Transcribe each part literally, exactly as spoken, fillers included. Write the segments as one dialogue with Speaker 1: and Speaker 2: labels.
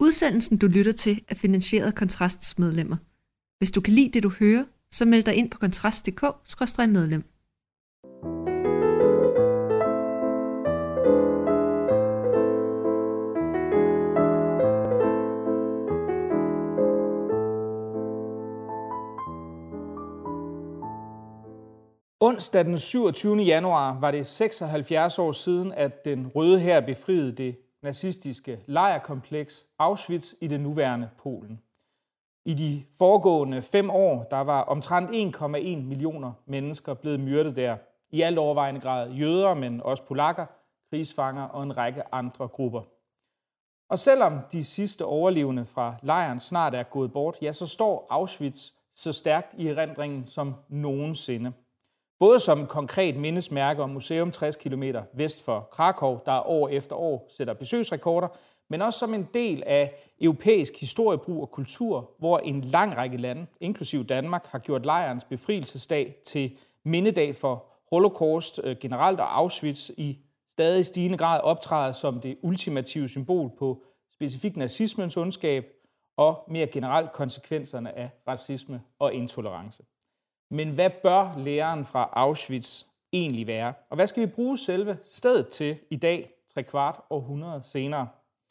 Speaker 1: Udsendelsen, du lytter til, er finansieret af Kontrasts medlemmer. Hvis du kan lide det, du hører, så meld dig ind på kontrast punktum d k skråstreg medlem.
Speaker 2: Onsdag den syvogtyvende januar var det seksoghalvfjerds år siden, at den Røde Hær befriede det nazistiske lejrkompleks Auschwitz i det nuværende Polen. I de foregående fem år, der var omtrent en komma en millioner mennesker blevet myrdet der. I alt overvejende grad jøder, men også polakker, krigsfanger og en række andre grupper. Og selvom de sidste overlevende fra lejren snart er gået bort, ja, så står Auschwitz så stærkt i erindringen som nogensinde. Både som et konkret mindesmærke og museum tres kilometer vest for Krakow, der år efter år sætter besøgsrekorder, men også som en del af europæisk historiebrug og kultur, hvor en lang række lande, inklusive Danmark, har gjort lejrens befrielsesdag til mindedag for Holocaust generelt, og Auschwitz i stadig stigende grad optræder som det ultimative symbol på specifikt nazismens ondskab og mere generelt konsekvenserne af racisme og intolerance. Men hvad bør læren fra Auschwitz egentlig være? Og hvad skal vi bruge selve stedet til i dag, tre kvart århundrede senere?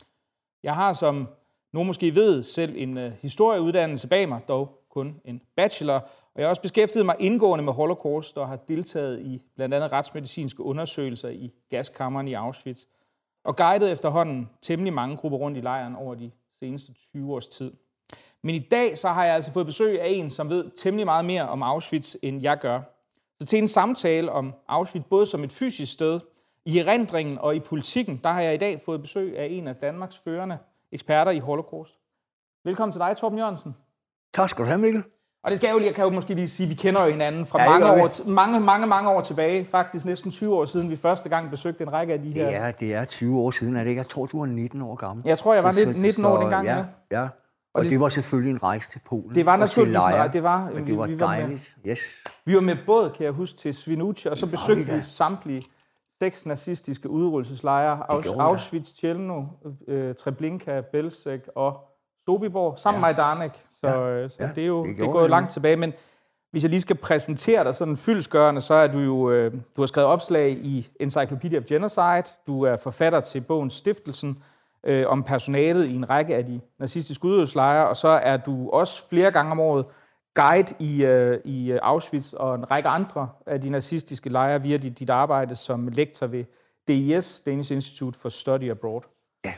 Speaker 2: Jeg har, som nogen måske ved, selv en uh, historieuddannelse bag mig, dog kun en bachelor. Og jeg har også beskæftiget mig indgående med Holocaust og har deltaget i blandt andet retsmedicinske undersøgelser i gaskammeren i Auschwitz. Og guidet efterhånden temmelig mange grupper rundt i lejren over de seneste tyve års tid. Men i dag så har jeg altså fået besøg af en, som ved temmelig meget mere om Auschwitz, end jeg gør. Så til en samtale om Auschwitz, både som et fysisk sted, i erindringen og i politikken, der har jeg i dag fået besøg af en af Danmarks førende eksperter i Holocaust. Velkommen til dig, Torben Jørgensen.
Speaker 3: Tak skal du have, Mikkel.
Speaker 2: Og det skal jeg jo, jeg kan jo måske lige sige, at vi kender jo hinanden fra ja, mange, år, mange, mange, mange år tilbage. Faktisk næsten tyve år siden, vi første gang besøgte en række af de her...
Speaker 3: Ja, det er tyve år siden, er det ikke? Jeg tror, du var nitten år gammel.
Speaker 2: Jeg tror, jeg var nitten år dengang,
Speaker 3: ja. ja. Og, og det, det var selvfølgelig en rejse til Polen.
Speaker 2: Det var naturligvis en det var,
Speaker 3: men det var vi, vi dejligt. Var
Speaker 2: yes. Vi var med båd, kan jeg huske, til Svinucci, og så besøgte vi samtlige seks nazistiske udryddelseslejre. Auschwitz, Chelno, øh, Treblinka, Belzec og Sobibor, sammen ja. med Majdanek. Så, ja. så ja. det er jo det, det går jo langt tilbage. Men hvis jeg lige skal præsentere dig sådan fyldestgørende, så er du jo, øh, du har skrevet opslag i Encyclopedia of Genocide. Du er forfatter til bogen Stiftelsen, Øh, om personalet i en række af de nazistiske udryddelseslejre, og så er du også flere gange om året guide i, øh, i Auschwitz og en række andre af de nazistiske lejre via dit, dit arbejde som lektor ved D I S, Danish Institute for Study Abroad.
Speaker 3: Ja,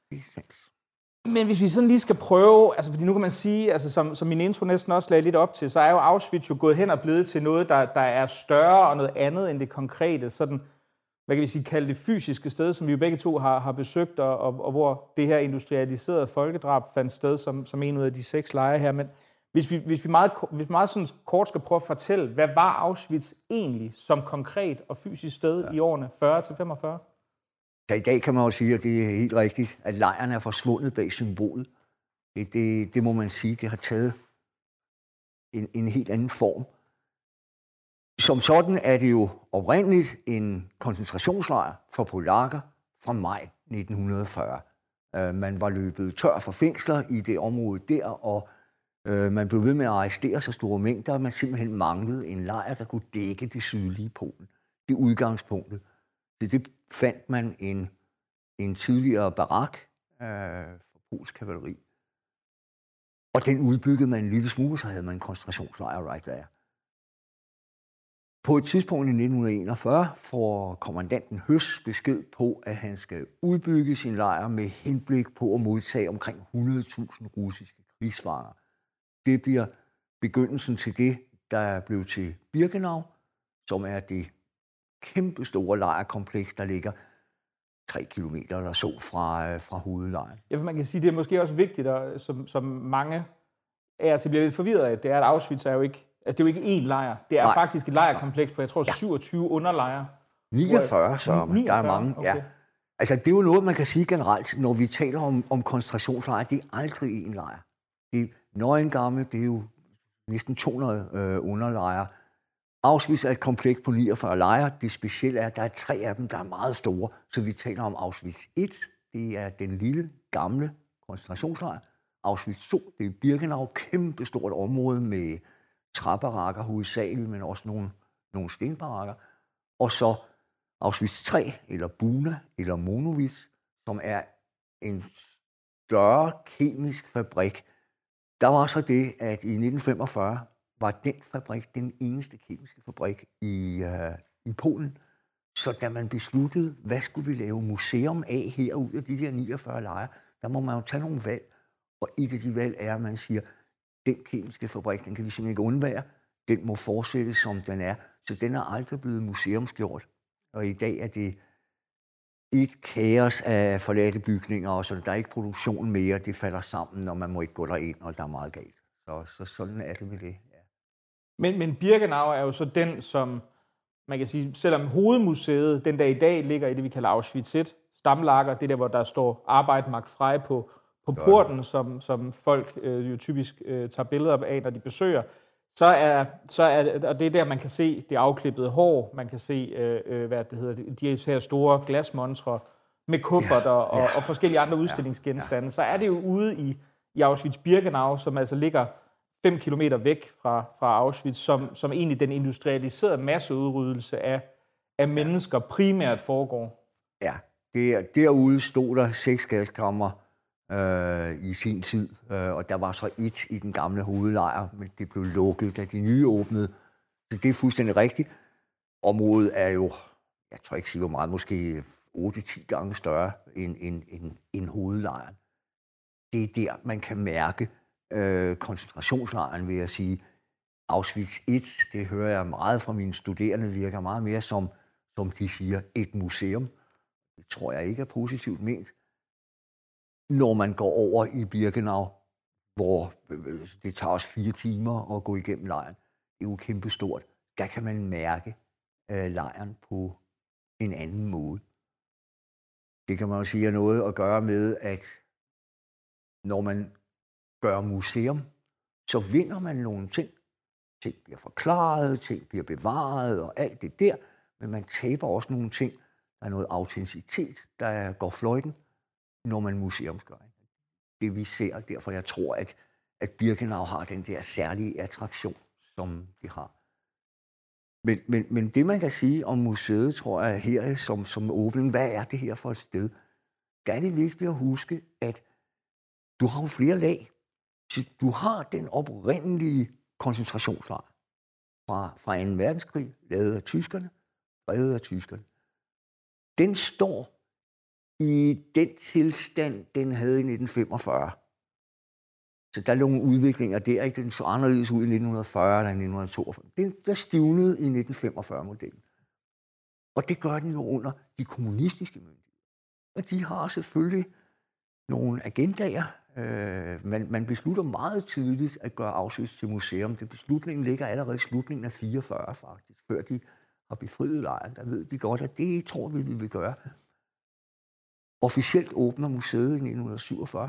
Speaker 2: Men hvis vi sådan lige skal prøve, altså fordi nu kan man sige, altså som, som min intro næsten også lagde lidt op til, så er jo Auschwitz jo gået hen og blevet til noget, der, der er større og noget andet end det konkrete, sådan hvad kan vi sige, kalde det fysiske sted, som vi jo begge to har, har besøgt, og, og, og hvor det her industrialiserede folkedrab fandt sted som, som en ud af de seks lejre her. Men hvis vi, hvis vi meget, hvis vi meget sådan kort skal prøve at fortælle, hvad var Auschwitz egentlig som konkret og fysisk sted ja. i årene fyrre til femogfyrre?
Speaker 3: Ja, i dag kan man jo sige, at det er helt rigtigt, at lejren er forsvundet bag symbolet. Det, det, det må man sige, det har taget en, en helt anden form. Som sådan er det jo oprindeligt en koncentrationslejr for polakker fra maj nitten fyrre. Uh, man var løbet tør for fængsler i det område der, og uh, man blev ved med at arrestere så store mængder, at man simpelthen manglede en lejr, der kunne dække det sydlige Polen. Det udgangspunktet. Så det fandt man en, en tidligere barak uh, for polsk kavaleri. Og den udbyggede man en lille smule, så havde man en koncentrationslejr right there. På et tidspunkt i nitten enogfyrre får kommandanten Höss besked på, at han skal udbygge sin lejr med henblik på at modtage omkring hundrede tusind russiske krigsfanger. Det bliver begyndelsen til det, der blev til Birkenau, som er det kæmpe store lejrkompleks, der ligger tre kilometer eller så fra, fra hovedlejren.
Speaker 2: Ja, for man kan sige, det er måske også vigtigt, og som, som mange er til bliver lidt forvirret af, det er, at Auschwitz er jo ikke Altså, det er jo ikke én lejr. Det er Nej. faktisk et lejrkompleks på, jeg tror, ja. syvogtyve underlejre.
Speaker 3: niogfyrre, så niogfyrre, der er mange. Okay. Ja. Altså, det er jo noget, man kan sige generelt, når vi taler om, om koncentrationslejre. Det er aldrig én lejr. Det er nøgengamme, det er jo næsten to hundrede øh, underlejre. Auschwitz er et kompleks på niogfyrre lejre. Det specielle er, at der er tre af dem, der er meget store. Så vi taler om Auschwitz et. Det er den lille, gamle koncentrationslejr. Auschwitz to, det er Birkenau, kæmpestort område med træbarakker hovedsageligt, men også nogle, nogle stenbarakker. Og så Auschwitz tre, eller Buna, eller Monowitz, som er en større kemisk fabrik. Der var så det, at i nitten femogfyrre var den fabrik den eneste kemiske fabrik i, uh, i Polen. Så da man besluttede, hvad skulle vi lave museum af her ud af de der niogfyrre lejre, der må man jo tage nogle valg. Og et af de valg er, at man siger, den kemiske fabrik, den kan vi simpelthen ikke undvære. Den må fortsætte, som den er. Så den er aldrig blevet museumsgjort. Og i dag er det et kaos af forladte bygninger, og så der er ikke produktion mere. Det falder sammen, og man må ikke gå derind, og der er meget galt. Så, så sådan er det med det. Ja.
Speaker 2: Men, men Birkenau er jo så den, som man kan sige, selvom hovedmuseet den dag i dag ligger i det, vi kalder Auschwitz et, stamlager, det der, hvor der står Arbeit macht frei på, på porten, som, som folk øh, jo typisk øh, tager billeder af, når de besøger, så er, så er, og det er der, man kan se det afklippede hår, man kan se, øh, hvad det hedder, de her store glasmontre med kufferter ja, og, ja. og forskellige andre udstillingsgenstande, ja, ja. Så er det jo ude i, i Auschwitz-Birkenau, som altså ligger fem kilometer væk fra, fra Auschwitz, som, som egentlig den industrialiserede masseudryddelse af, af mennesker primært foregår.
Speaker 3: Ja, der, derude stod der seks gaskammer øh, i sin tid, øh, og der var så et i den gamle hovedlejr, men det blev lukket, da de nye åbnede. Så det er fuldstændig rigtigt. Området er jo, jeg tror ikke sige hvor meget, måske otte til ti gange større end, end, end, end hovedlejren. Det er der, man kan mærke øh, koncentrationslejren, vil jeg sige. Auschwitz et, det hører jeg meget fra mine studerende, virker meget mere som, som de siger, et museum. Det tror jeg ikke er positivt ment. Når man går over i Birkenau, hvor det tager os fire timer at gå igennem lejren, det er jo kæmpestort. Der kan man mærke øh, lejren på en anden måde. Det kan man jo sige er noget at gøre med, at når man gør museum, så vinder man nogle ting. Ting bliver forklaret, ting bliver bevaret og alt det der, men man taber også nogle ting. Der er noget autenticitet, der går fløjten, når man museumsgør. Det vi ser, derfor jeg tror, at, at Birkenau har den der særlige attraktion, som de har. Men, men, men det, man kan sige om museet, tror jeg, her som, som åbning, hvad er det her for et sted? Der er det vigtigt at huske, at du har jo flere lag. Så du har den oprindelige koncentrationslejr fra, fra anden verdenskrig, lavet af tyskerne, drevet af tyskerne. Den står i den tilstand, den havde i nitten femogfyrre. Så der er nogle udviklinger der, ikke? Den så anderledes ud i nitten fyrre eller nitten toogfyrre. Den der stivnede i nitten femogfyrre-modellen. Og det gør den jo under de kommunistiske myndigheder. Og de har selvfølgelig nogle agendaer. Øh, man, man beslutter meget tidligt at gøre Auschwitz til museum. Den beslutningen ligger allerede i slutningen af fireogfyrre faktisk, før de har befriet lejren. Der ved de godt, at det tror vi, vi vil gøre. Officielt åbner museet i nitten syvogfyrre.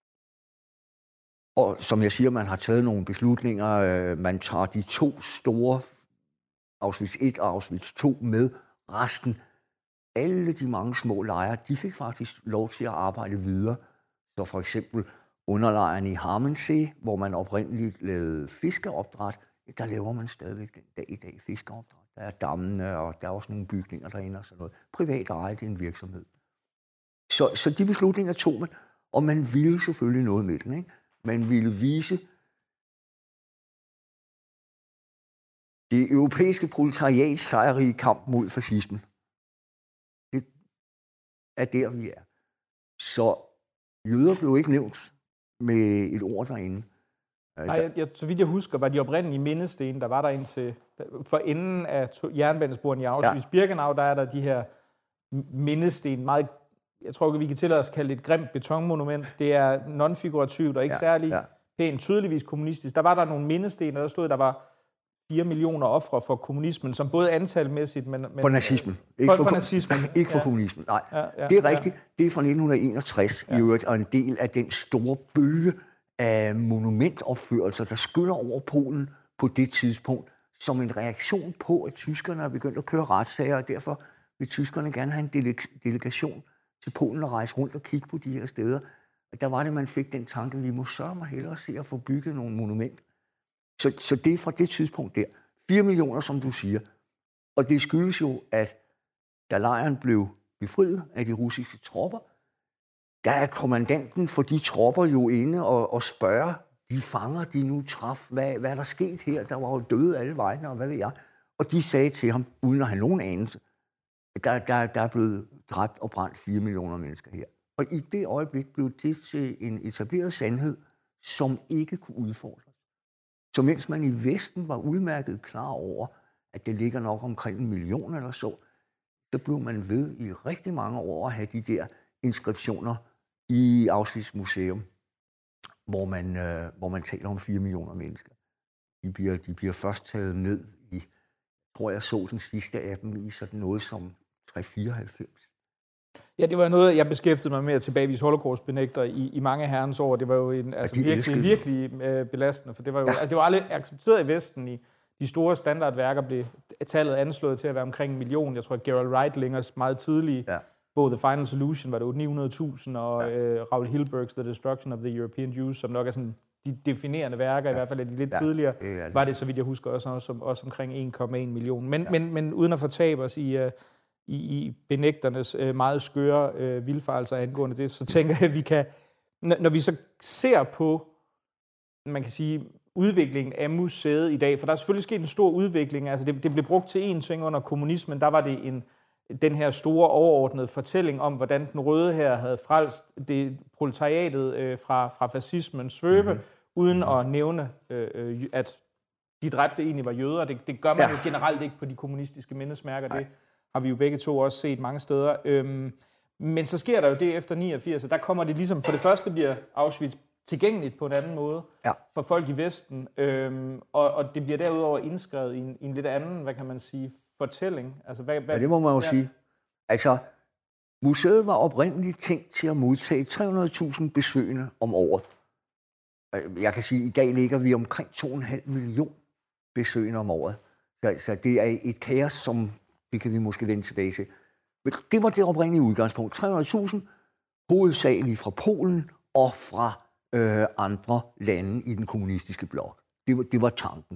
Speaker 3: Og som jeg siger, man har taget nogle beslutninger. Øh, man tager de to store, Auschwitz et og Auschwitz to, med. Resten, alle de mange små lejre, de fik faktisk lov til at arbejde videre. Så for eksempel underlejren i Harmensee, hvor man oprindeligt lavede fiskeopdræt, der laver man stadigvæk den dag i dag fiskeopdræt. Der er dammene, og der er også nogle bygninger derinde og sådan noget. Privat eje, det er en virksomhed. Så, så de beslutninger tog man, og man ville selvfølgelig noget med den, ikke? Man ville vise det europæiske proletariats sejrige kamp mod fascismen. Det er der, vi er. Så jøder blev ikke nævnt med et ord derinde.
Speaker 2: Nej, jeg, jeg, så vidt jeg husker, var de oprindelige mindesten, der var der indtil for enden af jernbanesporen i Auschwitz-Birkenau, ja. Der er der de her mindesten, meget, jeg tror, vi kan tillade os at kalde det et grimt betonmonument. Det er non-figurativt og ikke ja, særlig ja. pænt, tydeligvis kommunistisk. Der var der nogle mindesten, og der stod, der var fire millioner ofre for kommunismen, som både antalmæssigt, men... men
Speaker 3: for nazismen.
Speaker 2: Ikke for, for, for nazismen.
Speaker 3: Ikke for ja. kommunismen, nej. Ja, ja, det er rigtigt. Ja. Det er fra nitten enogtres, ja. i øvrigt, og en del af den store bølge af monumentopførelser, der skyller over Polen på det tidspunkt, som en reaktion på, at tyskerne er begyndt at køre retssager, og derfor vil tyskerne gerne have en dele- delegation til Polen og rejse rundt og kigge på de her steder. Der var det, man fik den tanke, vi må sørge mig hellere se at få bygget nogle monumenter. Så, så det er fra det tidspunkt der. fire millioner, som du siger. Og det skyldes jo, at da lejren blev befriet af de russiske tropper, der er kommandanten for de tropper jo inde og, og spørger de fanger, de nu traf, hvad, hvad er der sket her? Der var jo døde alle vegne, og hvad ved jeg? Og de sagde til ham, uden at have nogen anelse, at der, der, der er blevet dræbt og brændt fire millioner mennesker her. Og i det øjeblik blev det til en etableret sandhed, som ikke kunne udfordres. Så mens man i Vesten var udmærket klar over, at det ligger nok omkring en million eller så, så blev man ved i rigtig mange år at have de der inskriptioner i Auschwitz Museum, hvor man, øh, hvor man taler om fire millioner mennesker. De bliver, de bliver først taget ned i, jeg tror jeg så den sidste af dem i sådan noget som tre fireoghalvfems.
Speaker 2: Ja, det var noget, jeg beskæftigede mig med at tilbagevise holocaust-benægter i, i mange herrens år. Det var jo en, altså,
Speaker 3: ja,
Speaker 2: virkelig, virkelig øh, belastende, for det var jo, ja. altså, det var aldrig accepteret i Vesten. I de store standardværker blev tallet anslået til at være omkring en million. Jeg tror, at Gerald Reitlingers meget tidlige ja. bog The Final Solution var det ni hundrede tusind, og ja. øh, Raoul Hilbergs The Destruction of the European Jews, som nok er sådan de definerende værker, ja. i hvert fald af de lidt ja. tidligere, ja, var det, så vidt jeg husker, også, også, også omkring en komma en million. Men, ja. men, men uden at fortabe os i... Uh, I, i benægternes øh, meget skøre øh, vildfarelser angående det, så tænker jeg, at vi kan, når, når vi så ser på, man kan sige, udviklingen af museet i dag, for der er selvfølgelig sket en stor udvikling, altså det, det blev brugt til én ting under kommunismen, der var det en, den her store overordnede fortælling om, hvordan den røde her havde frelst det proletariatet øh, fra, fra fascismens svøbe, mm-hmm. uden at nævne, øh, at de dræbte egentlig var jøder. Det, det gør man ja. jo generelt ikke på de kommunistiske mindesmærker, det har vi jo begge to også set mange steder. Øhm, men så sker der jo det efter niogfirs, og der kommer det ligesom, for det første bliver Auschwitz tilgængeligt på en anden måde ja. for folk i Vesten, øhm, og, og det bliver derudover indskrevet i en, i en lidt anden, hvad kan man sige, fortælling. Altså, hvad, hvad,
Speaker 3: ja, det må man jo
Speaker 2: ja.
Speaker 3: sige. Altså, museet var oprindeligt tænkt til at modtage tre hundrede tusind besøgende om året. Jeg kan sige, at i dag ligger vi omkring to komma fem million besøgende om året. Så, så det er et kaos, som det kan vi måske vende tilbage til. Men det var det oprindelige udgangspunkt. tre hundrede tusind, hovedsageligt fra Polen og fra øh, andre lande i den kommunistiske blok. Det var, det var tanken.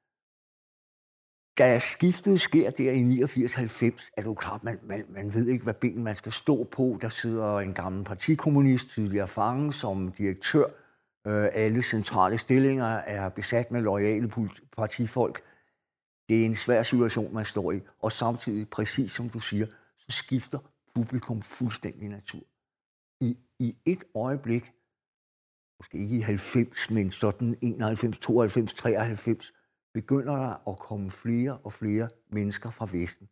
Speaker 3: Da skiftet sker der i niogfirs halvfems, er det jo klart, man, man, man ved ikke, hvad ben man skal stå på. Der sidder en gammel partikommunist, tidligere fange, som direktør. Øh, alle centrale stillinger er besat med loyale partifolk. Det er en svær situation, man står i, og samtidig, præcis som du siger, så skifter publikum fuldstændig natur. I, i et øjeblik, måske ikke i halvfems, men sådan enoghalvfems, tooghalvfems, treoghalvfems, begynder der at komme flere og flere mennesker fra Vesten.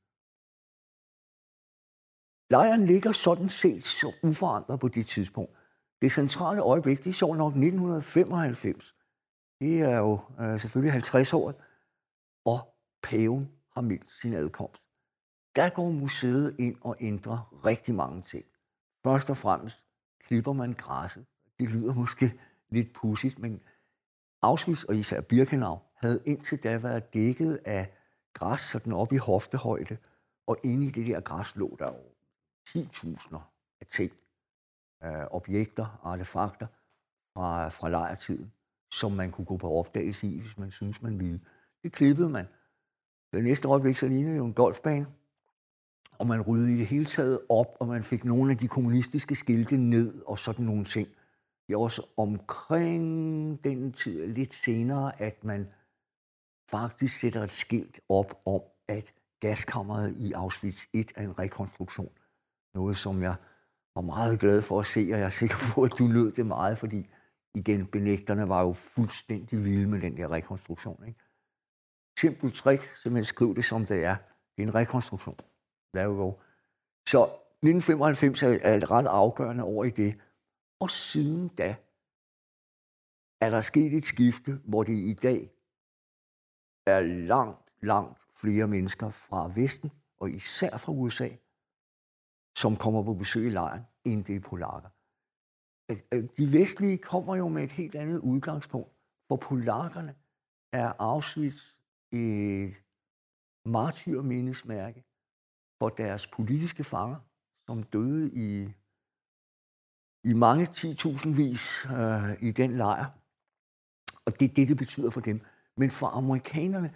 Speaker 3: Lejren ligger sådan set så uforandret på det tidspunkt. Det centrale øjeblik, det er sjovt nok nitten femoghalvfems. Det er jo øh, selvfølgelig halvtreds år, og paven har meldt sin adkomst. Der går museet ind og ændrer rigtig mange ting. Først og fremmest klipper man græsset. Det lyder måske lidt pudsigt, men Auschwitz og især Birkenau havde indtil da været dækket af græs sådan op i hoftehøjde, og inde i det der græs lå der jo ti tusinder af ting, øh, objekter, artefakter fra, fra lejrtiden, som man kunne gå på opdagelse i, hvis man synes man ville. Det klippede man. Det næste øjeblik så lignede jo en golfbane, og man ryddede i det hele taget op, og man fik nogle af de kommunistiske skilte ned og sådan nogle ting. Det er også omkring den tid, lidt senere, at man faktisk sætter et skilt op om, at gaskammeret i Auschwitz et er en rekonstruktion. Noget, som jeg var meget glad for at se, og jeg er sikker på, at du nød det meget, fordi igen, benægterne var jo fuldstændig vilde med den der rekonstruktion, ikke? Simpelt trick, simpelthen skriv det som det er. Det er en rekonstruktion. There you go. Så nitten femoghalvfems er et ret afgørende år i det. Og siden da er der sket et skifte, hvor det i dag er langt, langt flere mennesker fra Vesten, og især fra U S A, som kommer på besøg i lejren, end det er polakker. De vestlige kommer jo med et helt andet udgangspunkt. For polakkerne er Auschwitz et martyrmindesmærke for deres politiske fanger, som døde i i mange ti-tusindvis øh, i den lejr. Og det er det, det betyder for dem. Men for amerikanerne,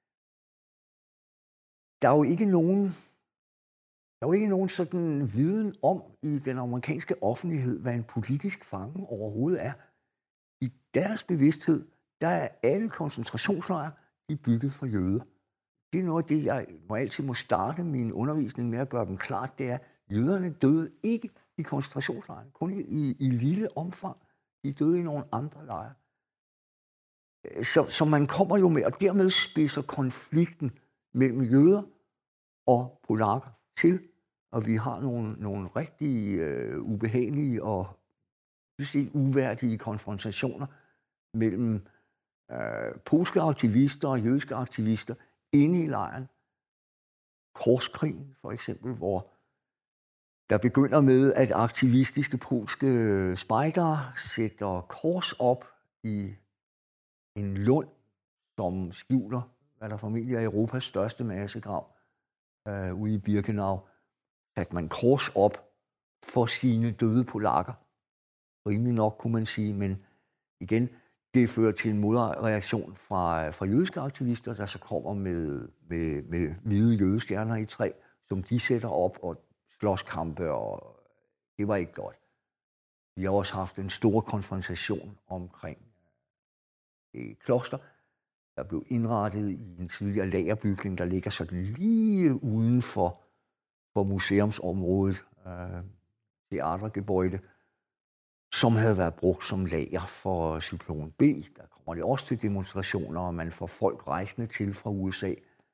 Speaker 3: der er jo ikke nogen, der er jo ikke nogen sådan viden om i den amerikanske offentlighed, hvad en politisk fange overhovedet er. I deres bevidsthed, der er alle koncentrationslejre, de er bygget for jøder. Det er noget af det, jeg må altid må starte min undervisning med at gøre dem klart, det er, at jøderne døde ikke i koncentrationslejre, kun i, i, i lille omfang. De døde i nogle andre lejre. Så, så man kommer jo med, og dermed spidser konflikten mellem jøder og polakker til, og vi har nogle, nogle rigtig øh, ubehagelige og sige, uværdige konfrontationer mellem øh, polske aktivister og jødiske aktivister inde i lejren. Korskrigen for eksempel, hvor der begynder med, at aktivistiske polske spejdere sætter kors op i en lund, som skjuler, hvad der formentlig er Europas største massegrav øh, ude i Birkenau, at man kors op for sine døde polakker. Rimelig nok, kunne man sige, men igen, det fører til en modreaktion fra, fra jødiske aktivister, der så kommer med, med, med hvide jødestjerner i træ, som de sætter op og slåskampe, og det var ikke godt. Vi har også haft en stor konfrontation omkring et kloster, der blev indrettet i en tidligere lagerbygning, der ligger sådan lige uden for, for museumsområdet, øh, teatergebøjde, som havde været brugt som lager for Cyklon B. Der kommer det også til demonstrationer, og man får folk rejsende til fra U S A,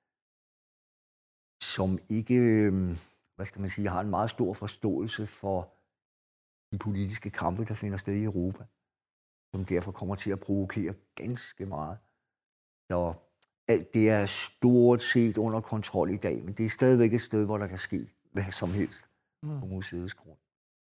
Speaker 3: som ikke, hvad skal man sige, har en meget stor forståelse for de politiske kampe, der finder sted i Europa, som derfor kommer til at provokere ganske meget. Så alt det er stort set under kontrol i dag, men det er stadigvæk et sted, hvor der kan ske hvad som helst på museets grund.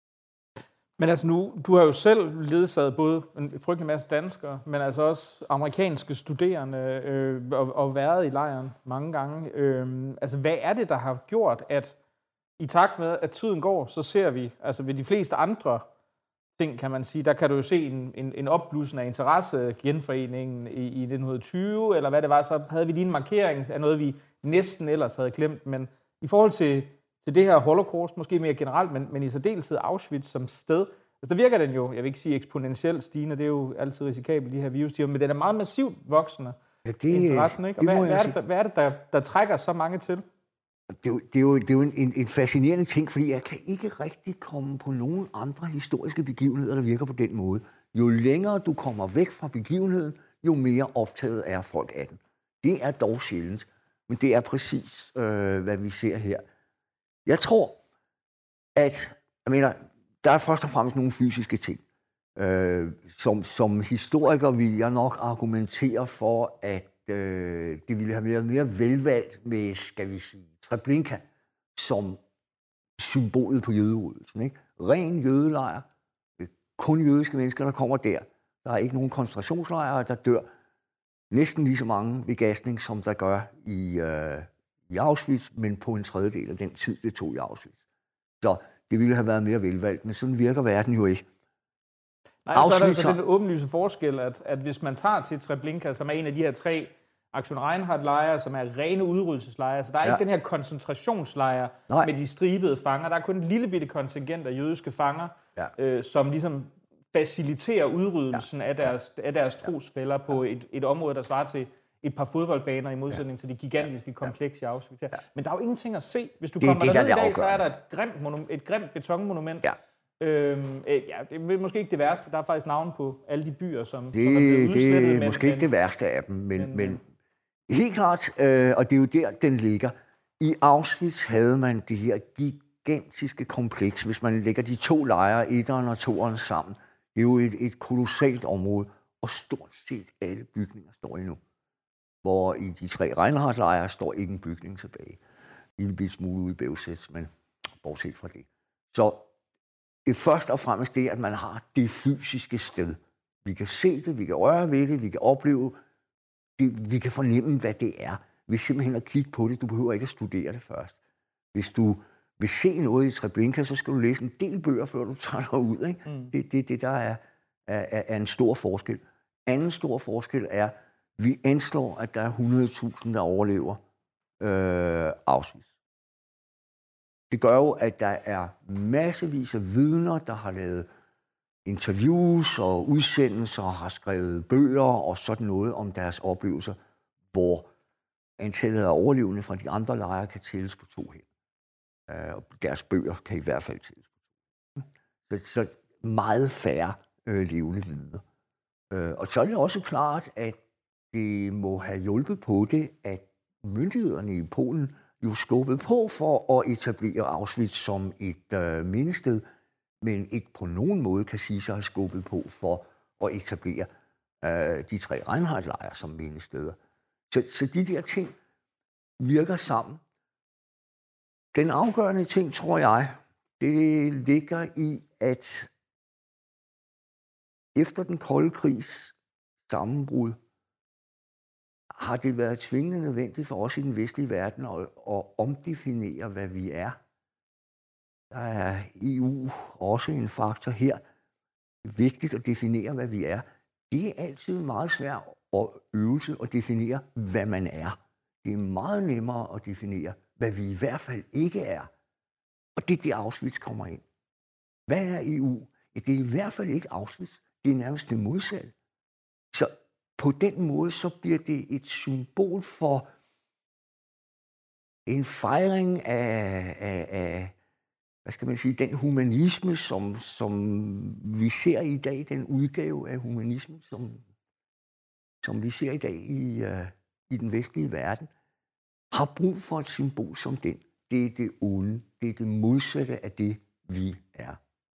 Speaker 2: Men altså nu, du har jo selv ledsaget både en frygtelig masse danskere, men altså også amerikanske studerende øh, og, og været i lejren mange gange. Øh, altså hvad er det, der har gjort, at i takt med, at tiden går, så ser vi, altså ved de fleste andre ting, kan man sige, der kan du jo se en, en, en opblussen af interesse, genforeningen i, i nitten tyve, eller hvad det var, så havde vi lige en markering af noget, vi næsten ellers havde glemt, men i forhold til til det her holocaust, måske mere generelt, men, men i særdeleshed Auschwitz som sted. Altså der virker den jo, jeg vil ikke sige eksponentielt stigende, det er jo altid risikabelt, de her virustiver, men den er meget massivt voksende, ja, det, interessen, ikke? Og hvad, hvad, er det, der, hvad er det, der, der trækker så mange til?
Speaker 3: Det er jo, det er jo, det er jo en, en, en fascinerende ting, fordi jeg kan ikke rigtig komme på nogen andre historiske begivenheder, der virker på den måde. Jo længere du kommer væk fra begivenheden, jo mere optaget er folk af den. Det er dog sjældent, men det er præcis, øh, hvad vi ser her. Jeg tror, at jeg mener, der er først og fremmest nogle fysiske ting. Øh, som, som historiker vil jeg nok argumentere for, at øh, det ville have været mere velvalgt med, skal vi sige, Treblinka som symbolet på jødeudryddelsen. Ikke? Ren jødelejr. Kun jødiske mennesker, der kommer der. Der er ikke nogen koncentrationslejre, der dør næsten lige så mange ved gasning, som der gør i... Øh, i Auschwitz, men på en tredjedel af den tid, det tog i Auschwitz. Så det ville have været mere velvalgt, men sådan virker verden jo ikke.
Speaker 2: Nej, Auschwitz, så er der altså den åbenlyse forskel, at, at hvis man tager til Treblinka, som er en af de her tre Aktion Reinhardt-lejre, som er rene udryddelseslejre, så der er ja. ikke den her koncentrationslejre Nej. med de stribede fanger. Der er kun en lille bitte kontingent af jødiske fanger, ja. øh, som ligesom faciliterer udryddelsen ja. af deres, af deres trosfælder på et, et område, der svarer til et par fodboldbaner i modsætning ja. til de gigantiske kompleks i Auschwitz. Ja. Men der er jo ingenting at se. Hvis du det, kommer derned i dag, så er der et grimt, monum- et grimt betonmonument. Ja. Øhm, øh, ja, det er måske ikke det værste. Der er faktisk navn på alle de byer, som,
Speaker 3: det,
Speaker 2: som er blevet udslettet.
Speaker 3: Det er men, måske men, ikke det værste af dem, men, men, men helt klart, øh, og det er jo der, den ligger. I Auschwitz havde man det her gigantiske kompleks, hvis man lægger de to lejre, etteren og toeren sammen. Det er jo et, et kolossalt område, og stort set alle bygninger står endnu. Hvor i de tre Reinhardt-lejre står ikke en bygning tilbage. En lille smule ude i Bævsæt, men bortset fra det. Så det er først og fremmest det, at man har det fysiske sted. Vi kan se det, vi kan røre ved det, vi kan opleve det, vi kan fornemme, hvad det er. Vi simpelthen at kigge på det. Du behøver ikke at studere det først. Hvis du vil se noget i Treblinka, så skal du læse en del bøger, før du tager dig ud. Ikke?
Speaker 2: Mm.
Speaker 3: Det er det, det, der er, er, er en stor forskel. Anden stor forskel er, vi anslår, at der er hundrede tusind, der overlever øh, Auschwitz. Det gør jo, at der er massevis af vidner, der har lavet interviews og udsendelser, har skrevet bøger og sådan noget om deres oplevelser, hvor antallet af overlevende fra de andre lejre kan tælles på to hænder. Uh, deres bøger kan i hvert fald tælles på to hænder. Så, så meget færre øh, levende vidner. Uh, og så er det også klart, at det må have hjulpet på det, at myndighederne i Polen jo skubbede på for at etablere Auschwitz som et øh, mindested, men ikke på nogen måde kan sige sig at have skubbet på for at etablere øh, de tre Reinhardtlejre som mindesteder. Så, så de der ting virker sammen. Den afgørende ting, tror jeg, det ligger i, at efter den kolde krigs sammenbrud, har det været tvingende nødvendigt for os i den vestlige verden at, at omdefinere, hvad vi er. Der er E U også en faktor her. Det er vigtigt at definere, hvad vi er. Det er altid meget svært at øvelse at definere, hvad man er. Det er meget nemmere at definere, hvad vi i hvert fald ikke er. Og det er det, Auschwitz kommer ind. Hvad er E U? Ja, det er i hvert fald ikke Auschwitz. Det er nærmest det modsatte. Så på den måde, så bliver det et symbol for en fejring af, af, af hvad skal man sige, den humanisme, som, som vi ser i dag, den udgave af humanisme, som, som vi ser i dag i, uh, i den vestlige verden, har brug for et symbol som den. Det er det onde. Det er det modsatte af det, vi er.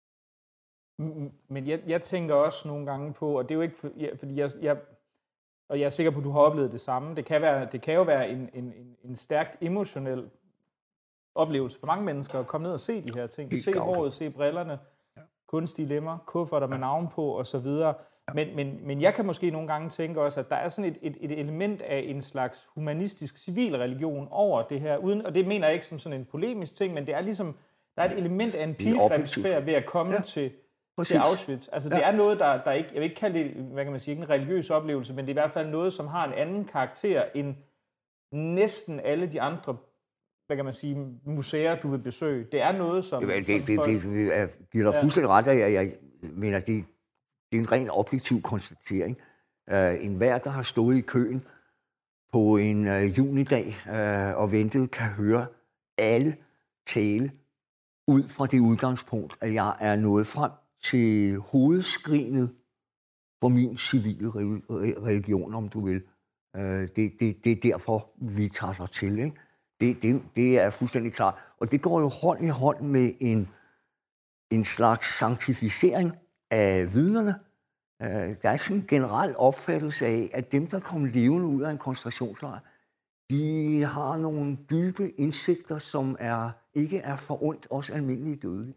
Speaker 2: Men jeg, jeg tænker også nogle gange på, og det er jo ikke, for, ja, fordi jeg, jeg, og jeg er sikker på, at du har oplevet det samme. Det kan, være, det kan jo være en, en, en stærkt emotionel oplevelse for mange mennesker at komme ned og se de her ting. Se håret, se brillerne, ja. Kunstige lemmer, kufferter med navn på osv. Ja. Men, men, men jeg kan måske nogle gange tænke også, at der er sådan et, et, et element af en slags humanistisk civil religion over det her. Uden, og det mener jeg ikke som sådan en polemisk ting, men det er ligesom, der er et element af en pilgrimsfærd ved at komme ja. til, til Auschwitz. Altså det ja. er noget, der, der ikke, jeg vil ikke kalde det, hvad kan man sige, ikke en religiøs oplevelse, men det er i hvert fald noget, som har en anden karakter end næsten alle de andre, hvad kan man sige, museer, du vil besøge. Det er noget, som...
Speaker 3: Det,
Speaker 2: som
Speaker 3: det, det, det, det er, giver dig ja. fuldstændig ret, at jeg, jeg mener, det, det er en ren objektiv konstatering. Uh, en hver, der har stået i køen på en uh, junidag uh, og ventet, kan høre alle tale ud fra det udgangspunkt, at jeg er nået frem til hovedskrinet for min civile religion, om du vil. Uh, det, det, det er derfor, vi tager dig til, ikke? Det, det, det er fuldstændig klart. Og det går jo hånd i hånd med en, en slags sanktificering af vidnerne. Uh, der er sådan en generel opfattelse af, at dem, der kommer levende ud af en koncentrationslejr, de har nogle dybe indsigter, som er, ikke er forundt os almindelige dødelige.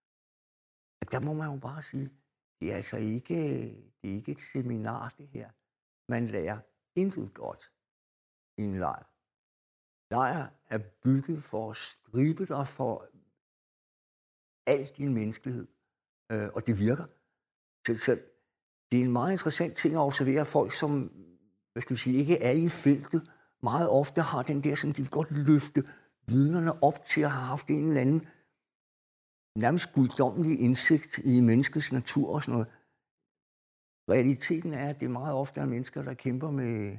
Speaker 3: Der må man jo bare sige, det er altså ikke, det er ikke et seminar, det her. Man lærer intet godt i en lejr. Lejr er bygget for at stribe dig for al din menneskelighed, øh, og det virker. Så, så det er en meget interessant ting at observere folk, som hvad skal vi sige, ikke er i feltet, meget ofte har den der, som de vil godt løfte vidnerne op til at have haft en eller anden nærmest guddommelig indsigt i menneskets natur og sådan noget. Realiteten er, at det meget ofte er mennesker, der kæmper med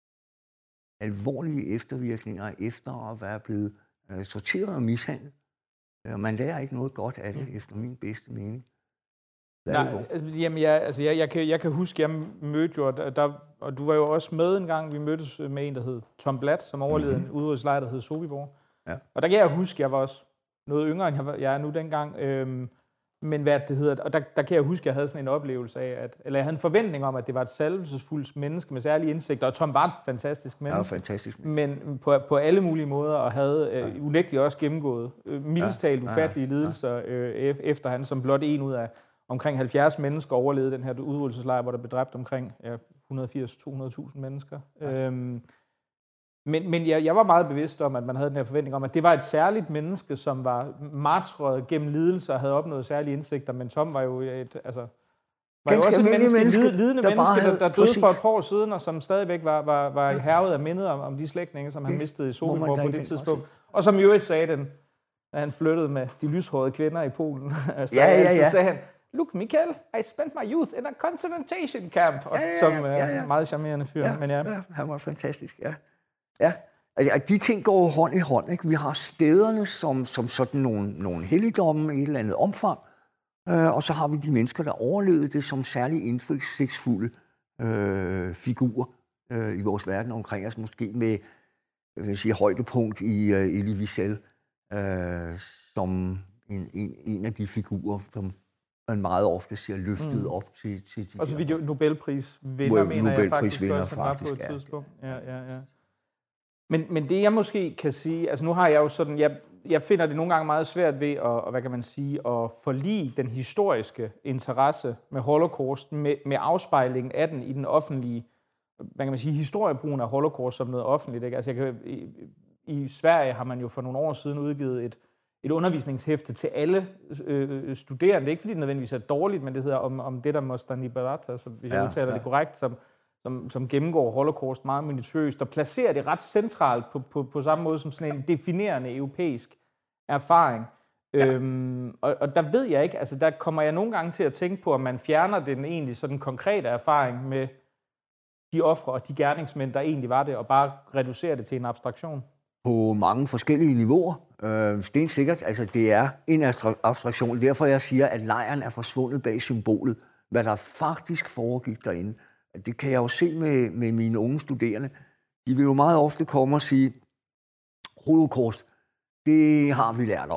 Speaker 3: alvorlige eftervirkninger efter at være blevet uh, sorteret og mishandlet. Uh, man lærer ikke noget godt af det, efter min bedste mening.
Speaker 2: Nej, altså, jamen, jeg, altså, jeg, jeg, kan, jeg kan huske, jeg mødte jo, der, der, og du var jo også med en gang, vi mødtes med en, der hed Tom Blatt, som overlevede mm-hmm. en udryddelseslejr, der hed Sobibor. Ja. Og der kan jeg huske, jeg var også noget yngre, end jeg, var, jeg er nu dengang, øhm, men hvad det hedder, og der, der kan jeg huske, jeg havde sådan en oplevelse af, at, eller jeg havde en forventning om, at det var et salvelsesfuldt menneske med særlige indsigter, og Tom var et fantastisk menneske,
Speaker 3: ja, fantastisk.
Speaker 2: men på, på alle mulige måder, og havde øh, ja. unægteligt også gennemgået øh, mildestalt ufattelige ja. lidelser, øh, efter han som blot en ud af omkring halvfjerds mennesker overlevede den her udryddelseslejr, hvor der blev dræbt omkring ja, et hundrede og firs til to hundrede tusind mennesker. Ja. Øhm, Men, men jeg, jeg var meget bevidst om, at man havde den her forventning om, at det var et særligt menneske, som var martret gennem lidelse og havde opnået særlige indsigter, men Tom var jo et, altså, var jo også et menneske, menneske lid, lidende der menneske, havde, der, der døde præcis. for et par år siden, og som stadigvæk var, var, var hærget af mindet om, om de slægtninge, som han mistede i Sobibor på det tidspunkt. Og som i øvrigt sagde den, da han flyttede med de lyshårede kvinder i Polen. så
Speaker 3: ja, ja, ja.
Speaker 2: Så sagde han, look, Michael, I spent my youth in a concentration camp. Og
Speaker 3: ja, ja,
Speaker 2: som
Speaker 3: ja, ja.
Speaker 2: Uh, meget charmerende fyr.
Speaker 3: Ja,
Speaker 2: men ja.
Speaker 3: ja, han var fantastisk, ja. Ja, altså, de ting går hånd i hånd, ikke? Vi har stederne som, som sådan nogle, nogle helligdomme i et eller andet omfang, øh, og så har vi de mennesker, der overlevede det som særlig indsigtsfulde øh, figurer øh, i vores verden omkring os, måske med jeg vil sige, højdepunkt i øh, Elie Wiesel, øh, som en, en, en af de figurer, som man meget ofte ser løftet mm. op til, til de
Speaker 2: og så vi Nobelprisvinder, mener jeg faktisk også, han var på et
Speaker 3: ja.
Speaker 2: tidspunkt. Ja, ja, ja. Men, men det jeg måske kan sige, altså nu har jeg jo sådan, jeg, jeg finder det nogle gange meget svært ved at, hvad kan man sige, at forlige den historiske interesse med Holocaust, med, med afspejlingen af den i den offentlige, hvad kan man sige, historiebrugen af Holocaust som noget offentligt. Ikke? Altså jeg kan, i, i Sverige har man jo for nogle år siden udgivet et, et undervisningshæfte til alle øh, studerende. Det er ikke fordi det nødvendigvis er dårligt, men det hedder om, om det der Mostani Barata, så hvis ja, jeg udtaler ja. det korrekt, som Som, som gennemgår Holocaust meget minutiøst og placerer det ret centralt på, på, på samme måde som sådan en definerende europæisk erfaring. Ja. Øhm, og, og der ved jeg ikke, altså der kommer jeg nogle gange til at tænke på, om man fjerner den egentlig sådan konkrete erfaring med de ofre og de gerningsmænd, der egentlig var det, og bare reducerer det til en abstraktion.
Speaker 3: På mange forskellige niveauer. Øh, stensikkert, altså det er en abstraktion. Derfor jeg siger, at lejren er forsvundet bag symbolet. Hvad der faktisk foregik derinde. Det kan jeg jo se med, med mine unge studerende. De vil jo meget ofte komme og sige, Holocaust, det har vi lært om.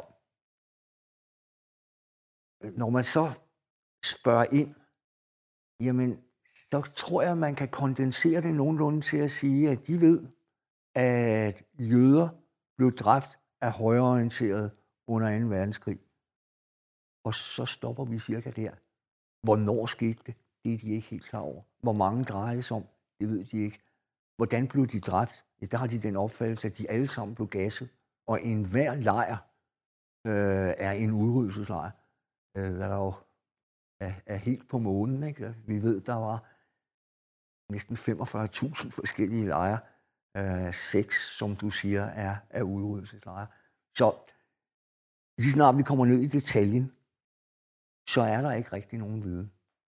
Speaker 3: Når man så spørger ind, jamen, så tror jeg, man kan kondensere det nogenlunde til at sige, at de ved, at jøder blev dræbt af højreorienterede under anden verdenskrig. Og så stopper vi cirka der. Hvornår skete det? Det er de ikke helt klar over. Hvor mange drejer det sig om? Det ved de ikke. Hvordan blev de dræbt? Ja, der har de den opfattelse, at de alle sammen blev gasset. Og enhver lejr øh, er en udryddelseslejr. Øh, der er jo er, er helt på månen. Ikke? Vi ved, der var næsten femogfyrre tusind forskellige lejre. Øh, seks, som du siger, er, er udryddelseslejre. Så lige snart vi kommer ned i detaljen, så er der ikke rigtig nogen viden.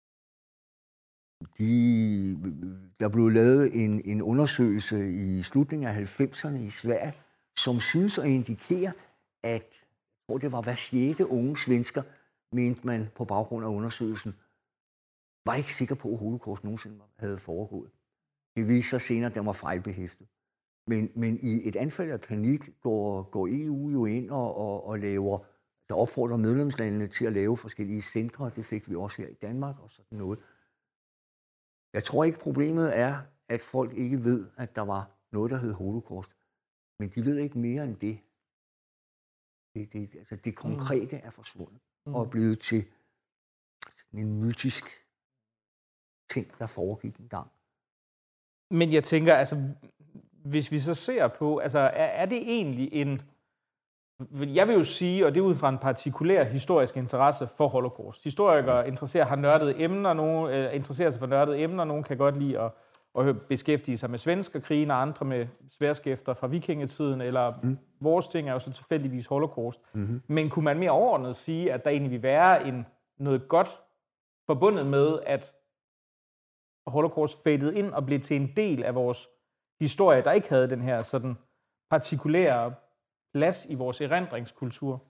Speaker 3: De, der blev lavet en, en undersøgelse i slutningen af halvfemserne i Sverige, som synes at indikere, at jeg tror, det var hver sjette unge svensker, mente man på baggrund af undersøgelsen, var ikke sikker på, at Holocaust nogensinde havde foregået. Det viste sig senere, at den var fejlbehæftet. Men, men i et anfald af panik går, går E U jo ind og, og, og laver, der opfordrer medlemslandene til at lave forskellige centre. Det fik vi også her i Danmark og sådan noget. Jeg tror ikke, problemet er, at folk ikke ved, at der var noget, der hed Holocaust. Men de ved ikke mere end det. Det, det, altså det konkrete er forsvundet mm. og er blevet til en mytisk ting, der foregik en gang.
Speaker 2: Men jeg tænker, altså, hvis vi så ser på, altså, er, er det egentlig en... Jeg vil jo sige, og det er ud fra en partikulær historisk interesse for Holocaust. Historikere interesserer, har nørdede emner, nogen øh, interesserer sig for nørdede emner, nogen kan godt lide at, at beskæftige sig med svenskerkrigen, og andre med sværskæfter fra vikingetiden, eller mm. vores ting er jo så tilfældigvis Holocaust. Mm-hmm. Men kunne man mere overordnet sige, at der egentlig vil være en, noget godt forbundet med, at Holocaust fadede ind og blev til en del af vores historie, der ikke havde den her sådan partikulære plads i vores erindringskultur?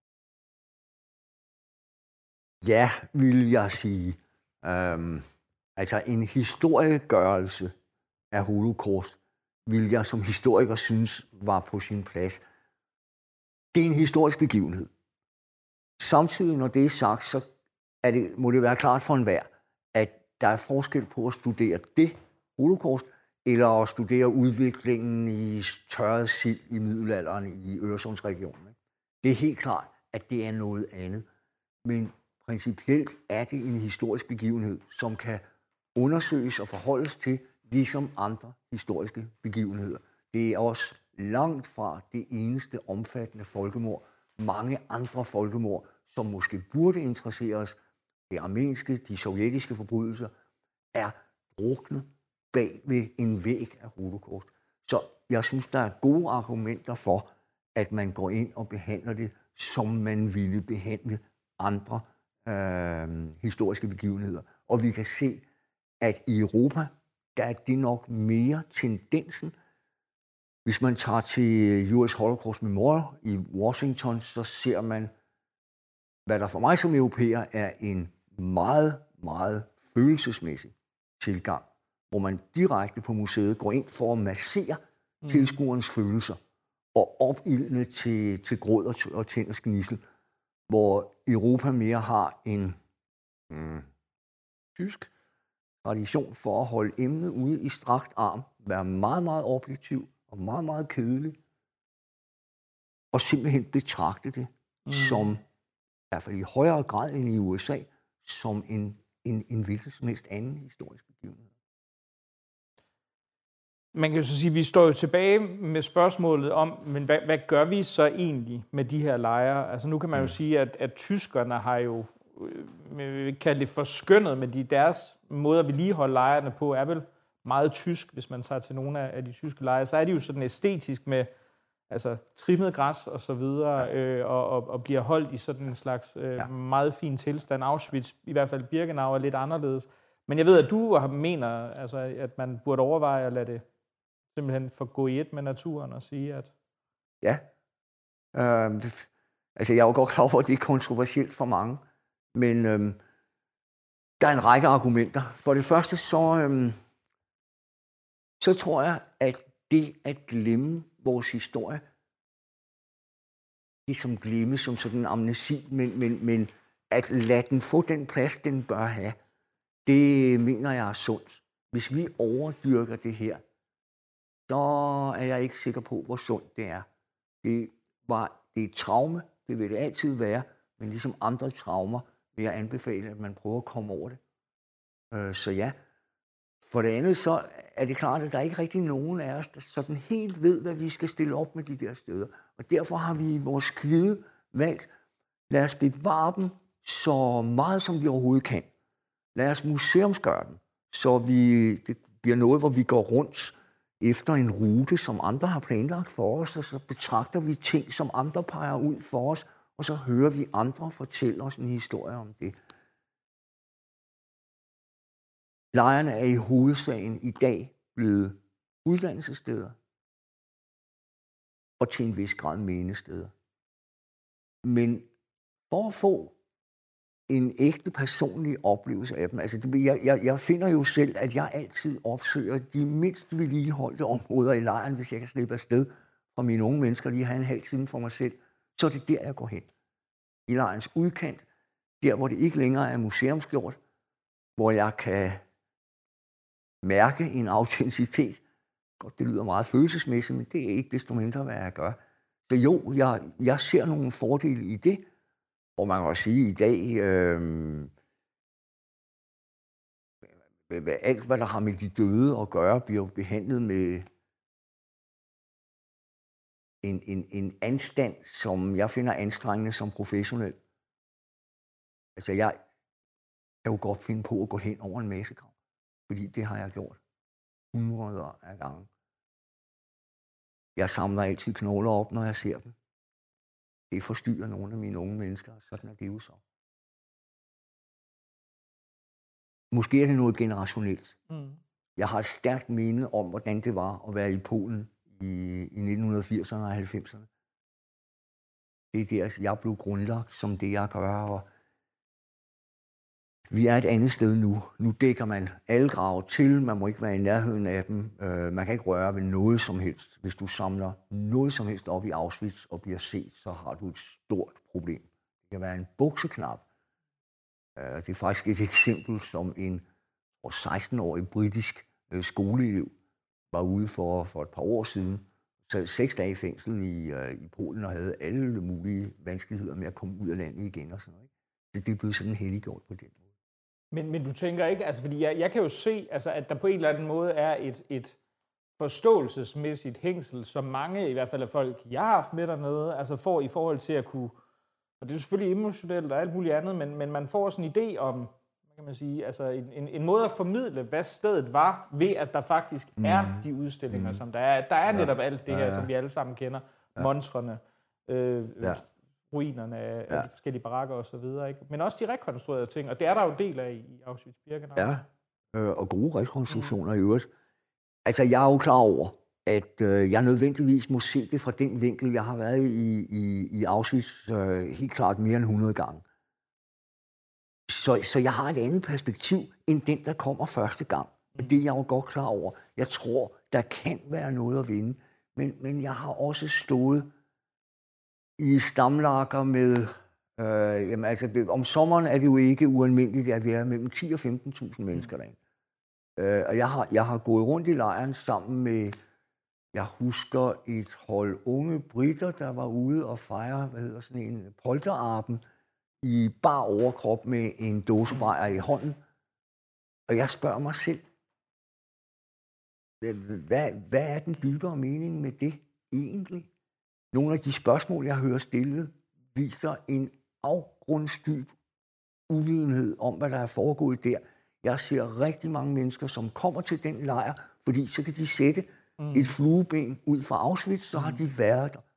Speaker 3: Ja, vil jeg sige. Øhm, altså en historiegørelse af Holocaust, vil jeg som historiker synes, var på sin plads. Det er en historisk begivenhed. Samtidig, når det er sagt, så er det, må det være klart for enhver, at der er forskel på at studere det, Holocaust, eller at studere udviklingen i tørret sild i middelalderen i Øresundsregionen. Det er helt klart, at det er noget andet. Men principielt er det en historisk begivenhed, som kan undersøges og forholdes til, ligesom andre historiske begivenheder. Det er også langt fra det eneste omfattende folkemord. Mange andre folkemord, som måske burde interessere os, det armenske, de sovjetiske forbrydelser, er druknet bag ved en væg af holocaust. Så jeg synes, der er gode argumenter for, at man går ind og behandler det, som man ville behandle andre øh, historiske begivenheder. Og vi kan se, at i Europa, der er det nok mere tendensen. Hvis man tager til U S Holocaust Memorial i Washington, så ser man, hvad der for mig som europæer er en meget, meget følelsesmæssig tilgang, hvor man direkte på museet går ind for at massere mm. tilskuerens følelser og opildne til, til gråd og, og tænders gnissel, hvor Europa mere har en mm, tysk tradition for at holde emnet ude i strakt arm, være meget, meget objektiv og meget, meget kedelig, og simpelthen betragte det mm. som, i hvert fald i højere grad end i U S A, som en, en, en hvilken som helst anden historisk begivenhed.
Speaker 2: Man kan jo så sige, at vi står jo tilbage med spørgsmålet om, men hvad, hvad gør vi så egentlig med de her lejre? Altså nu kan man jo mm. sige, at, at tyskerne har jo, vi vil kalde det forskønnet, med de deres måde at vedligeholde lejrene på, er vel meget tysk, hvis man tager til nogle af, af de tyske lejre. Så er de jo sådan æstetisk med altså trimmet græs og så videre, ja. øh, og, og, og bliver holdt i sådan en slags øh, ja. meget fin tilstand. Auschwitz, i hvert fald Birkenau, er lidt anderledes. Men jeg ved, at du mener, altså, at man burde overveje at lade det simpelthen få gå i et med naturen og sige, at...
Speaker 3: Ja. Øh, altså, jeg er jo godt klar over, at det er kontroversielt for mange, men øh, der er en række argumenter. For det første, så, øh, så tror jeg, at det at glemme vores historie, det som glemme som sådan en amnesi, men, men, men at lade den få den plads, den bør have, det mener jeg er sundt. Hvis vi overdyrker det her, så er jeg ikke sikker på, hvor sundt det er. Det, var, det er et traume, det vil det altid være, men ligesom andre traumer vil jeg anbefale, at man prøver at komme over det. Øh, så ja. For det andet, så er det klart, at der er ikke rigtig nogen af os, der sådan helt ved, hvad vi skal stille op med de der steder. Og derfor har vi i vores kvide valgt, lad os bevare dem så meget, som vi overhovedet kan. Lad os museumsgøre dem, så vi, det bliver noget, hvor vi går rundt efter en rute, som andre har planlagt for os, og så betragter vi ting, som andre peger ud for os, og så hører vi andre fortælle os en historie om det. Lejrene er i hovedsagen i dag blevet uddannelsessteder og til en vis grad mindesteder. Men for at få en ægte personlig oplevelse af dem, altså det, jeg, jeg, jeg finder jo selv, at jeg altid opsøger de mindst vedligeholdte områder i lejren, hvis jeg kan slippe afsted fra mine unge mennesker, lige have en halv time for mig selv, så er det der, jeg går hen. I lejrens udkant, der hvor det ikke længere er museumsgjort, hvor jeg kan mærke en autenticitet. Godt, det lyder meget følelsesmæssigt, men det er ikke desto mindre, hvad jeg gør. Så jo, jeg, jeg ser nogle fordele i det, og man kan også sige, at i dag, øh, alt hvad der har med de døde at gøre, bliver behandlet med en, en, en anstand, som jeg finder anstrengende som professionel. Altså, jeg kan jo godt finde på at gå hen over en massegrav, fordi det har jeg gjort hundreder af gange. Jeg samler altid knogler op, når jeg ser dem. Det forstyrrer nogle af mine unge mennesker, og sådan er det jo så. Måske er det noget generationelt. Mm. Jeg har et stærkt minde om, hvordan det var at være i Polen i, i nitten firserne og halvfemserne. Det er der, jeg blev grundlagt som det, jeg gør. Og vi er et andet sted nu. Nu dækker man alle grave til. Man må ikke være i nærheden af dem. Uh, man kan ikke røre ved noget som helst. Hvis du samler noget som helst op i Auschwitz og bliver set, så har du et stort problem. Det kan være en bukseknap. Uh, det er faktisk et eksempel, som en seksten-årig britisk uh, skoleelev var ude for for et par år siden. Sad seks dage i fængsel i, uh, i Polen og havde alle mulige vanskeligheder med at komme ud af landet igen og sådan noget. Det, det er blevet sådan helliggjort på den måde.
Speaker 2: Men, men du tænker ikke, altså fordi jeg, jeg kan jo se, altså, at der på en eller anden måde er et, et forståelsesmæssigt hængsel, som mange, i hvert fald af folk, jeg har haft med dernede, altså får i forhold til at kunne, og det er selvfølgelig emotionelt og alt muligt andet, men, men man får sådan en idé om, hvad kan man sige, altså en, en, en måde at formidle, hvad stedet var, ved at der faktisk mm. er de udstillinger, mm. som der er. Der er netop ja. alt det her, ja, ja. som vi alle sammen kender. Ja. Montrene, øh, ja. ruinerne af, ja. af de forskellige barakker og så videre, ikke? Men også de rekonstruerede ting, og det er der jo del af i Auschwitz-Birkenau.
Speaker 3: Ja, øh, og gode rekonstruktioner mm. i øvrigt. Altså, jeg er jo klar over, at øh, jeg nødvendigvis må se det fra den vinkel. Jeg har været i, i, i Auschwitz øh, helt klart mere end hundrede gange. Så, så jeg har et andet perspektiv, end den, der kommer første gang. Mm. Det er jeg jo godt klar over. Jeg tror, der kan være noget at vinde. Men, men jeg har også stået i stamlager med... Øh, jamen, altså, om sommeren er det jo ikke ualmindeligt, at vi er mellem ti og femten tusind mennesker derinde. Øh, og jeg har, jeg har gået rundt i lejren sammen med... Jeg husker et hold unge britter, der var ude og fejre, hvad hedder sådan en, polterarben i bar overkrop med en dåsebrejer i hånden. Og jeg spørger mig selv, hvad, hvad er den dybere mening med det egentlig? Nogle af de spørgsmål, jeg hører stillet, viser en afgrundsdyb uvidenhed om, hvad der er foregået der. Jeg ser rigtig mange mennesker, som kommer til den lejr, fordi så kan de sætte mm. et flueben ud fra Auschwitz, så har de været der.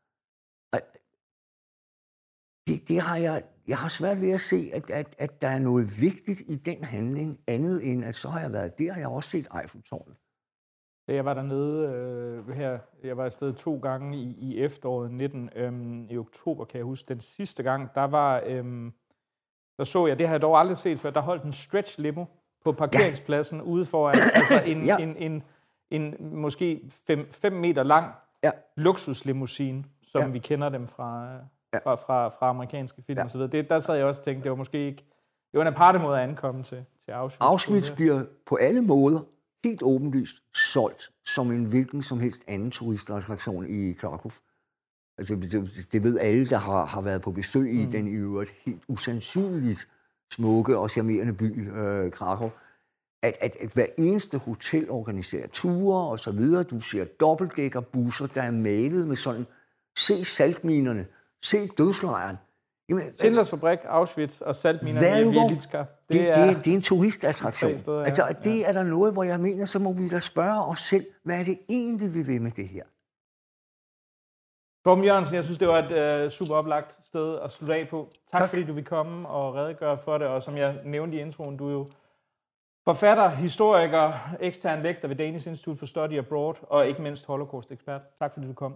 Speaker 3: Det, det har jeg, jeg har svært ved at se, at, at, at der er noget vigtigt i den handling, andet end at så har jeg været der, og jeg har også set Eiffeltårnet.
Speaker 2: Da jeg var dernede øh, her, jeg var afsted to gange i, i efteråret nitten, øhm, i oktober kan jeg huske, den sidste gang, der var, øhm, der så jeg, det har jeg dog aldrig set før, der holdt en stretch limo på parkeringspladsen ja. ude foran, altså en, ja. en, en, en, en måske fem, fem meter lang ja. luksuslimousine, som ja. vi kender dem fra, ja. fra, fra, fra amerikanske film ja. og så videre. Det, der sad jeg også og tænkte, det var måske ikke, det var en aparte måde at ankomme til, til Auschwitz.
Speaker 3: Auschwitz bliver på alle måder helt åbenlyst solgt som en hvilken som helst anden turistattraktion i Krakow. Altså, det, det ved alle, der har, har været på besøg i mm. den i øvrigt helt usandsynligt smukke og charmerende by, øh, Krakow. At, at, at hver eneste hotel organiserer ture og så videre. Du ser dobbeltdækkerbusser, der er malet med sådan, se saltminerne, se dødslejren.
Speaker 2: Schindlers Fabrik, Auschwitz og saltminerne i Wieliczka.
Speaker 3: Det, det, er, det, det er en turistattraktion. Steder, ja. Altså, det ja. er der noget, hvor jeg mener, så må vi da spørge os selv, hvad er det egentlig, vi vil med det her?
Speaker 2: Torben Jørgensen, jeg synes, det var et uh, super oplagt sted at slutte af på. Tak, tak, fordi du vil komme og redegøre for det. Og som jeg nævnte i introen, du er jo forfatter, historiker, ekstern lektor ved Danish Institute for Study Abroad og ikke mindst Holocaust-ekspert. Tak, fordi du kom.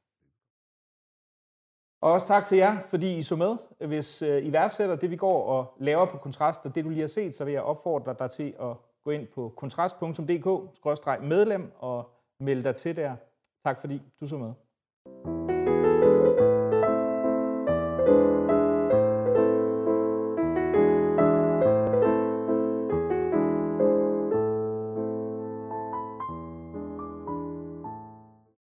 Speaker 2: Og også tak til jer, fordi I så med. Hvis I værdsætter det, vi går og laver på Kontrast, og det, du lige har set, så vil jeg opfordre dig til at gå ind på kontrast punktum d k skråstreg medlem og melde dig til der. Tak, fordi du så med.